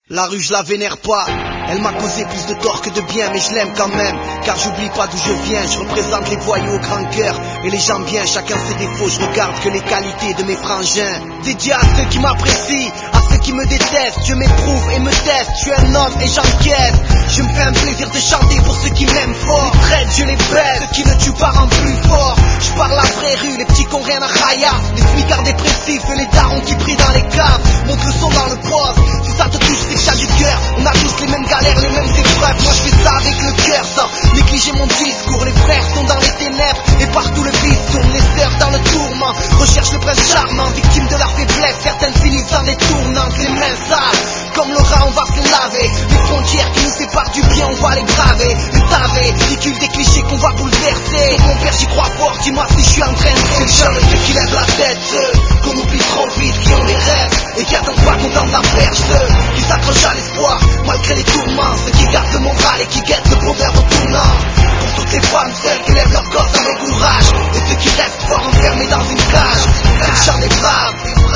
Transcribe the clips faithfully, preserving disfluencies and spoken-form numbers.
La rue je la vénère pas, elle m'a causé plus de tort que de bien, mais je l'aime quand même, car j'oublie pas d'où je viens. Je représente les voyous au grand cœur et les gens bien, chacun ses défauts, je regarde que les qualités de mes frangins. Dédié à ceux qui m'apprécient, à ceux qui me détestent, je m'éprouve et me teste, je suis un homme et j'encaisse. Je me fais un plaisir de chanter pour ceux qui m'aiment fort, les traites je les baisse, ceux qui ne tuent pas rendent plus fort. Je parle la vraie rue, les petits qu'on rien à raya, les smicards dépressifs et les darons qui prient dans les caves. Monte le son dans le poste, si ça te touche c'est que j'ai du cœur. On a tous les mêmes galères, les mêmes épreuves, moi je fais ça avec le cœur sans négliger mon discours. Les frères sont dans les ténèbres et partout le vice tourne, les sœurs dans le tourment, recherche le prince charmant, victime de leur faiblesse, certaines finissent dans des tournantes, les mains sales. Comme le rat on va se les laver, les frontières qui nous séparent du bien on va les graver. Les savez, ridicule des clichés qu'on va bouleverser. Donc mon père j'y crois fort, dis-moi si je suis en train de faire. C'est le genre de ceux qui lèvent la tête, ceux qu'on oublie trop vite, qui ont des rêves et qui attendent pas qu'on tente la perche, ceux qui s'accrochent à l'espoir malgré les tourments, ceux qui gardent le moral et qui guettent le bonheur au tournant. Pour toutes les femmes seules qui lèvent leur gosse avec courage, et ceux qui restent forts enfermés dans une cage. C'est le chant des braves,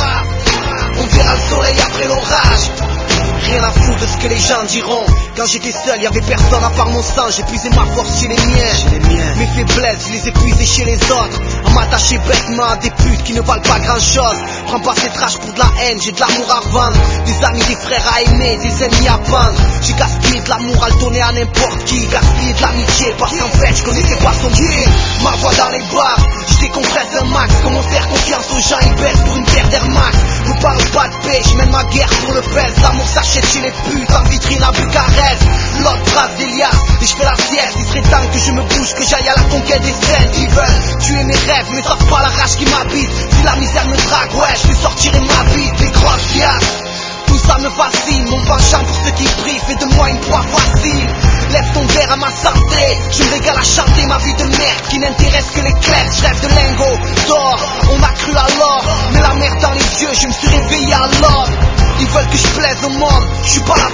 on verra le soleil après l'orage. Rien à foutre de ce que les gens diront. Quand j'étais seul, y'avait personne à part mon sang. J'ai puisé ma force chez les miens, chez les miens. Mes faiblesses, je les ai puisées chez les autres. À m'attacher bêtement à des putes qui ne valent pas grand chose. Prends pas ces trash pour de la haine, j'ai de l'amour à vendre. Des amis, des frères à aimer, des ennemis à vendre. J'ai gaspillé de l'amour à le donner à n'importe qui. Gaspillé de l'amitié, parce qu'en fait je connaissais pas son pied. Ma voix dans les bars, je décompresse un max. Comment faire confiance aux gens, ils baissent pour une paire d'Air Max. Me parle pas de paix, je mène ma guerre pour le pèse. L'amour s'achète chez les putes, en vitrine à Bucarest. L'autre brasse des liasses, et je fais la sieste. Il serait temps que je me bouge, que j'aille à la conquête des scènes. Ils veulent tuer mes rêves, mais savent pas la rage qui m'habite. Si la misère me drague, ouais, je lui sortirai ma bite. Les grosses fiasses, tout ça me fascine. Mon penchant pour ceux qui prient fait de moi une proie facile. Lève ton verre à ma santé, je me régale à chanter ma vie de merde qui n'intéresse que les clefs. Je rêve de lingots d'or, on a cru alors, mais la merde dans les yeux, je me suis réveillé alors. Ils veulent que je plaise au monde, je suis pas là